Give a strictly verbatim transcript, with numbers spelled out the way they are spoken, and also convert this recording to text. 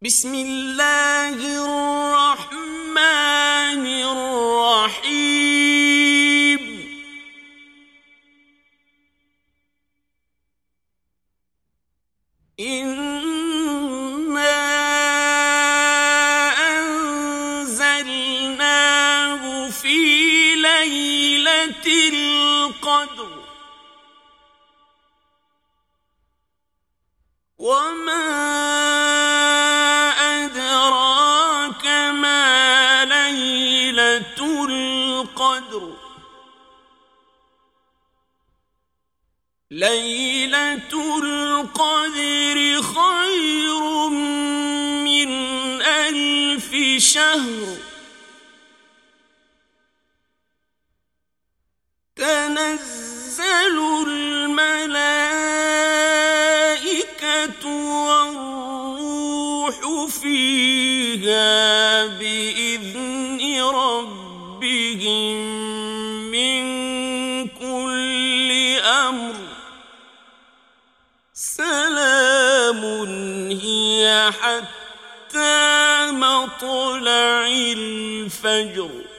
بسم الله الرحمن الرحيم إنا أنزلناه في ليلة القدر وما أدراك ما ليلة القدر ليلة القدر خير من ألف شهر تنزل الملائكة والروح فيها بإذن ربهم من كل أمر سلام هي حتى مطلع الفجر.